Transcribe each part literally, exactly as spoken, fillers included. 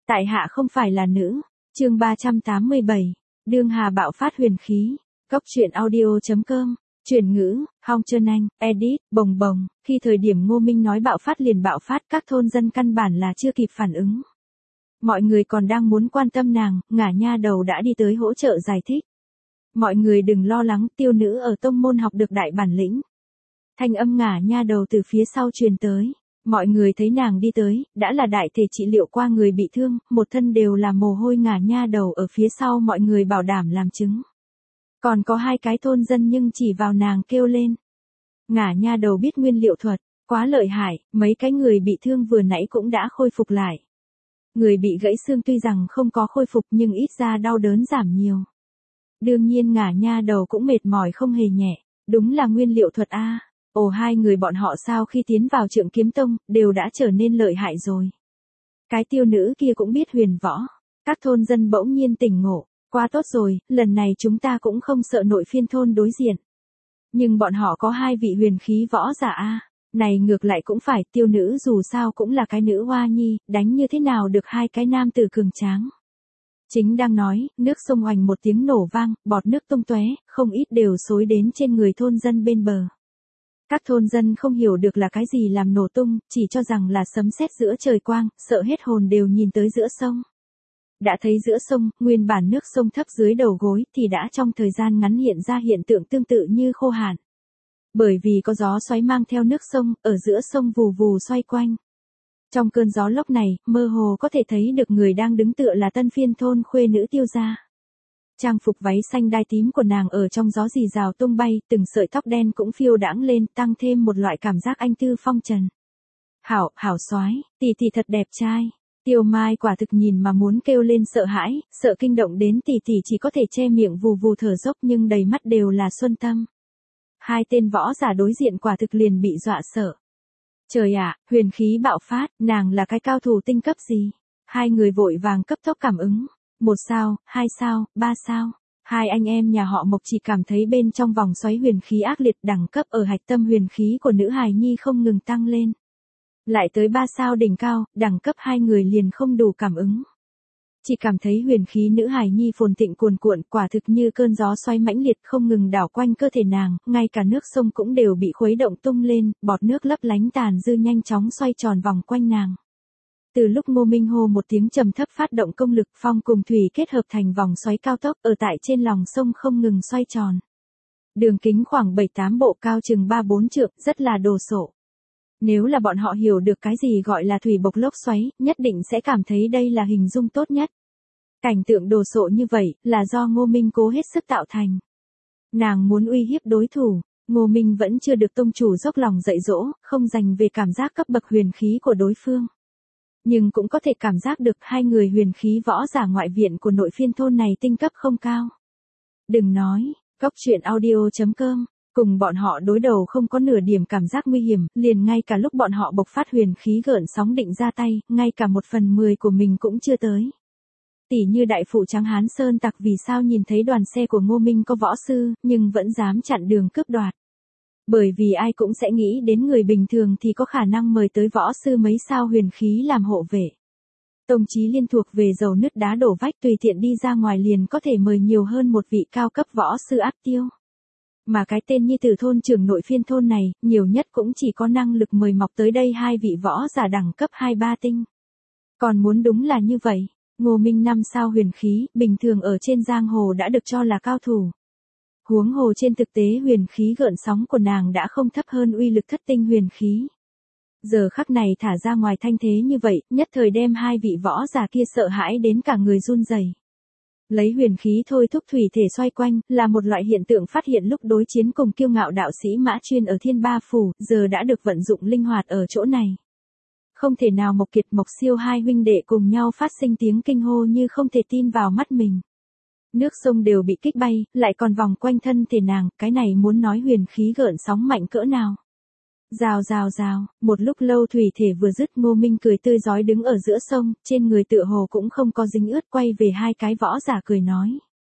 Tại hạ không phải là nữ. Chương ba trăm tám mươi bảy. Đương Hà bạo phát huyền khí. Cốc truyện audio.com. Chuyển ngữ, Hong Trơn Anh, edit, bồng bồng. Khi thời điểm Ngô Minh nói bạo phát liền bạo phát, các thôn dân căn bản là chưa kịp phản ứng. Mọi người còn đang muốn quan tâm nàng, ngả nha đầu đã đi tới hỗ trợ giải thích. Mọi người đừng lo lắng, tiêu nữ ở tông môn học được đại bản lĩnh. Thanh âm ngả nha đầu từ phía sau truyền tới. Mọi người thấy nàng đi tới, đã là đại thể trị liệu qua người bị thương, một thân đều là mồ hôi. Ngả nha đầu ở phía sau mọi người bảo đảm làm chứng. Còn có hai cái thôn dân nhưng chỉ vào nàng kêu lên. Ngả nha đầu biết nguyên liệu thuật, quá lợi hại, mấy cái người bị thương vừa nãy cũng đã khôi phục lại. Người bị gãy xương tuy rằng không có khôi phục nhưng ít ra đau đớn giảm nhiều. Đương nhiên ngả nha đầu cũng mệt mỏi không hề nhẹ, đúng là nguyên liệu thuật a. Ồ, hai người bọn họ sau khi tiến vào Trượng Kiếm Tông, đều đã trở nên lợi hại rồi. Cái tiêu nữ kia cũng biết huyền võ. Các thôn dân bỗng nhiên tỉnh ngộ, quá tốt rồi, lần này chúng ta cũng không sợ nội phiên thôn đối diện. Nhưng bọn họ có hai vị huyền khí võ giả a. Này ngược lại cũng phải, tiêu nữ dù sao cũng là cái nữ hoa nhi, đánh như thế nào được hai cái nam tử cường tráng. Chính đang nói, nước sông oành một tiếng nổ vang, bọt nước tung tóe, không ít đều xối đến trên người thôn dân bên bờ. Các thôn dân không hiểu được là cái gì làm nổ tung, chỉ cho rằng là sấm sét giữa trời quang, sợ hết hồn đều nhìn tới giữa sông. Đã thấy giữa sông, nguyên bản nước sông thấp dưới đầu gối thì đã trong thời gian ngắn hiện ra hiện tượng tương tự như khô hạn. Bởi vì có gió xoáy mang theo nước sông, ở giữa sông vù vù xoay quanh. Trong cơn gió lốc này, mơ hồ có thể thấy được người đang đứng tựa là tân phiên thôn khuê nữ tiêu gia. Trang phục váy xanh đai tím của nàng ở trong gió rì rào tung bay, từng sợi tóc đen cũng phiêu đãng lên, tăng thêm một loại cảm giác anh tư phong trần. Hảo, hảo soái, tỷ tỷ thật đẹp trai. Tiêu Mai quả thực nhìn mà muốn kêu lên sợ hãi, sợ kinh động đến tỷ tỷ chỉ có thể che miệng vù vù thở dốc nhưng đầy mắt đều là xuân tâm. Hai tên võ giả đối diện quả thực liền bị dọa sợ. Trời ạ, huyền khí bạo phát, nàng là cái cao thủ tinh cấp gì? Hai người vội vàng cấp tốc cảm ứng. Một sao, hai sao, ba sao. Hai anh em nhà họ Mộc chỉ cảm thấy bên trong vòng xoáy huyền khí ác liệt, đẳng cấp ở hạch tâm huyền khí của nữ hài nhi không ngừng tăng lên. Lại tới ba sao đỉnh cao, đẳng cấp hai người liền không đủ cảm ứng. Chỉ cảm thấy huyền khí nữ hài nhi phồn thịnh cuồn cuộn, quả thực như cơn gió xoay mãnh liệt không ngừng đảo quanh cơ thể nàng, ngay cả nước sông cũng đều bị khuấy động tung lên, bọt nước lấp lánh tàn dư nhanh chóng xoay tròn vòng quanh nàng. Từ lúc Ngô Minh hô một tiếng trầm thấp phát động công lực, phong cùng thủy kết hợp thành vòng xoáy cao tốc ở tại trên lòng sông không ngừng xoay tròn. Đường kính khoảng bảy tám bộ, cao chừng ba bốn trượng, rất là đồ sộ. Nếu là bọn họ hiểu được cái gì gọi là thủy bộc lốc xoáy, nhất định sẽ cảm thấy đây là hình dung tốt nhất. Cảnh tượng đồ sộ như vậy, là do Ngô Minh cố hết sức tạo thành. Nàng muốn uy hiếp đối thủ, Ngô Minh vẫn chưa được tông chủ dốc lòng dạy dỗ, không dành về cảm giác cấp bậc huyền khí của đối phương. Nhưng cũng có thể cảm giác được hai người huyền khí võ giả ngoại viện của nội phiên thôn này tinh cấp không cao. Đừng nói, cốc truyện audio.com, cùng bọn họ đối đầu không có nửa điểm cảm giác nguy hiểm, liền ngay cả lúc bọn họ bộc phát huyền khí gợn sóng định ra tay, ngay cả một phần mười của mình cũng chưa tới. Tỷ như đại phụ trắng Hán Sơn Tặc vì sao nhìn thấy đoàn xe của Ngô Minh có võ sư, nhưng vẫn dám chặn đường cướp đoạt. Bởi vì ai cũng sẽ nghĩ đến người bình thường thì có khả năng mời tới võ sư mấy sao huyền khí làm hộ vệ. Tông chí liên thuộc về dầu nứt đá đổ vách, tùy tiện đi ra ngoài liền có thể mời nhiều hơn một vị cao cấp võ sư áp tiêu. Mà cái tên nhi tử thôn trưởng nội phiên thôn này, nhiều nhất cũng chỉ có năng lực mời mọc tới đây hai vị võ giả đẳng cấp hai ba tinh. Còn muốn đúng là như vậy, Ngô Minh năm sao huyền khí, bình thường ở trên giang hồ đã được cho là cao thủ. Huống hồ trên thực tế huyền khí gợn sóng của nàng đã không thấp hơn uy lực thất tinh huyền khí. Giờ khắc này thả ra ngoài thanh thế như vậy, nhất thời đem hai vị võ giả kia sợ hãi đến cả người run rẩy. Lấy huyền khí thôi thúc thủy thể xoay quanh, là một loại hiện tượng phát hiện lúc đối chiến cùng kiêu ngạo đạo sĩ Mã Chuyên ở Thiên Ba Phủ, giờ đã được vận dụng linh hoạt ở chỗ này. Không thể nào Mộc Kiệt Mộc Siêu hai huynh đệ cùng nhau phát sinh tiếng kinh hô như không thể tin vào mắt mình. Nước sông đều bị kích bay, lại còn vòng quanh thân thể nàng, cái này muốn nói huyền khí gợn sóng mạnh cỡ nào. Rào rào rào, một lúc lâu thủy thể vừa dứt, Ngô Minh cười tươi rói đứng ở giữa sông, trên người tựa hồ cũng không có dính ướt, quay về hai cái võ giả cười nói.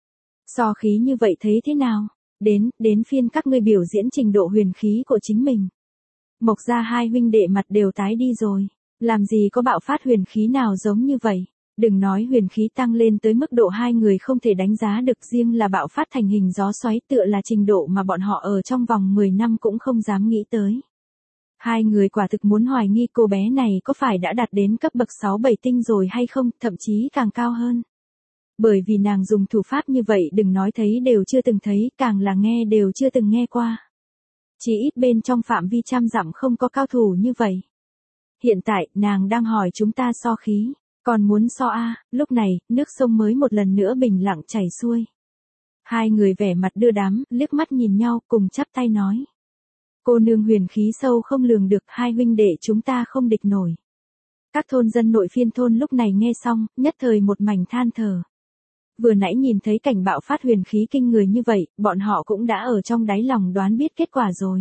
So khí như vậy thấy thế nào? Đến, đến phiên các ngươi biểu diễn trình độ huyền khí của chính mình. Mộc ra hai huynh đệ mặt đều tái đi rồi, làm gì có bạo phát huyền khí nào giống như vậy. Đừng nói huyền khí tăng lên tới mức độ hai người không thể đánh giá được, riêng là bạo phát thành hình gió xoáy tựa là trình độ mà bọn họ ở trong vòng mười năm cũng không dám nghĩ tới. Hai người quả thực muốn hoài nghi cô bé này có phải đã đạt đến cấp bậc sáu bảy tinh rồi hay không, thậm chí càng cao hơn. Bởi vì nàng dùng thủ pháp như vậy đừng nói thấy đều chưa từng thấy, càng là nghe đều chưa từng nghe qua. Chỉ ít bên trong phạm vi trăm dặm không có cao thủ như vậy. Hiện tại, nàng đang hỏi chúng ta so khí, còn muốn so a? Lúc này, nước sông mới một lần nữa bình lặng chảy xuôi. Hai người vẻ mặt đưa đám, liếc mắt nhìn nhau, cùng chắp tay nói. Cô nương huyền khí sâu không lường được, hai huynh đệ chúng ta không địch nổi. Các thôn dân nội phiên thôn lúc này nghe xong, nhất thời một mảnh than thở. Vừa nãy nhìn thấy cảnh bạo phát huyền khí kinh người như vậy, bọn họ cũng đã ở trong đáy lòng đoán biết kết quả rồi.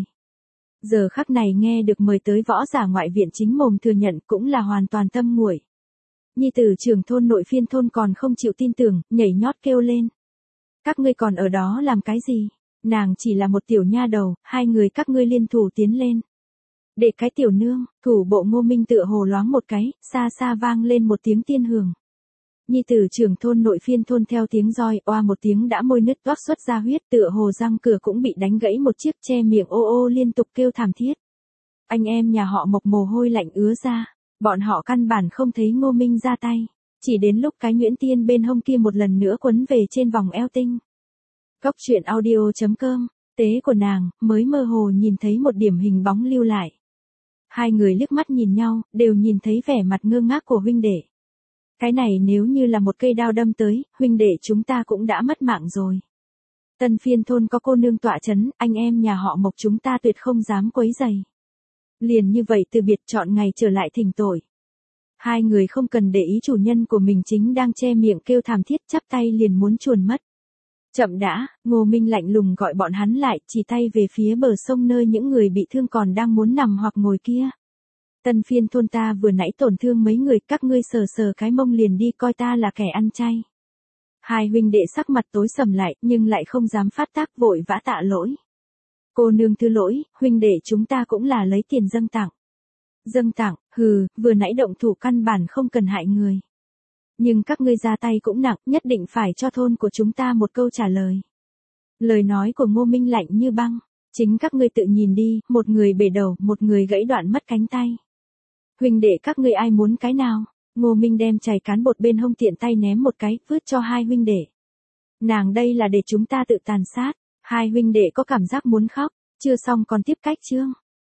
Giờ khắc này nghe được mời tới võ giả ngoại viện chính mồm thừa nhận cũng là hoàn toàn tâm nguội. Nhi tử trưởng thôn nội phiên thôn còn không chịu tin tưởng, nhảy nhót kêu lên. Các ngươi còn ở đó làm cái gì? Nàng chỉ là một tiểu nha đầu, hai người các ngươi liên thủ tiến lên. Để cái tiểu nương, thủ bộ Ngô Minh tựa hồ loáng một cái, xa xa vang lên một tiếng tiên hưởng. Nhi tử trưởng thôn nội phiên thôn theo tiếng roi, oa một tiếng đã môi nứt toác xuất ra huyết, tựa hồ răng cửa cũng bị đánh gãy một chiếc, che miệng ô ô liên tục kêu thảm thiết. Anh em nhà họ Mộc mồ hôi lạnh ứa ra, bọn họ căn bản không thấy Ngô Minh ra tay, chỉ đến lúc cái nhuyễn tiên bên hông kia một lần nữa quấn về trên vòng eo tinh. Cốc truyện audio chấm com, tế của nàng, mới mơ hồ nhìn thấy một điểm hình bóng lưu lại. Hai người liếc mắt nhìn nhau, đều nhìn thấy vẻ mặt ngơ ngác của huynh đệ. Cái này nếu như là một cây đao đâm tới, huynh đệ chúng ta cũng đã mất mạng rồi. Tân phiên thôn có cô nương tọa chấn, anh em nhà họ Mộc chúng ta tuyệt không dám quấy rầy. Liền như vậy từ biệt chọn ngày trở lại thỉnh tội. Hai người không cần để ý chủ nhân của mình chính đang che miệng kêu thảm thiết, chắp tay liền muốn chuồn mất. Chậm đã, Ngô Minh lạnh lùng gọi bọn hắn lại, chỉ tay về phía bờ sông nơi những người bị thương còn đang muốn nằm hoặc ngồi kia. Tân phiên thôn ta vừa nãy tổn thương mấy người, các ngươi sờ sờ cái mông liền đi coi ta là kẻ ăn chay. Hai huynh đệ sắc mặt tối sầm lại, nhưng lại không dám phát tác, vội vã tạ lỗi. Cô nương thứ lỗi, huynh đệ chúng ta cũng là lấy tiền dâng tặng. Dâng tặng, hừ, vừa nãy động thủ căn bản không cần hại người. Nhưng các ngươi ra tay cũng nặng, nhất định phải cho thôn của chúng ta một câu trả lời. Lời nói của Ngô Minh lạnh như băng, chính các ngươi tự nhìn đi, một người bể đầu, một người gãy đoạn mất cánh tay. Huynh đệ các ngươi ai muốn cái nào? Ngô Minh đem chày cán bột bên hông tiện tay ném một cái, vứt cho hai huynh đệ. Nàng đây là để chúng ta tự tàn sát. Hai huynh đệ có cảm giác muốn khóc, chưa xong còn tiếp cách chương.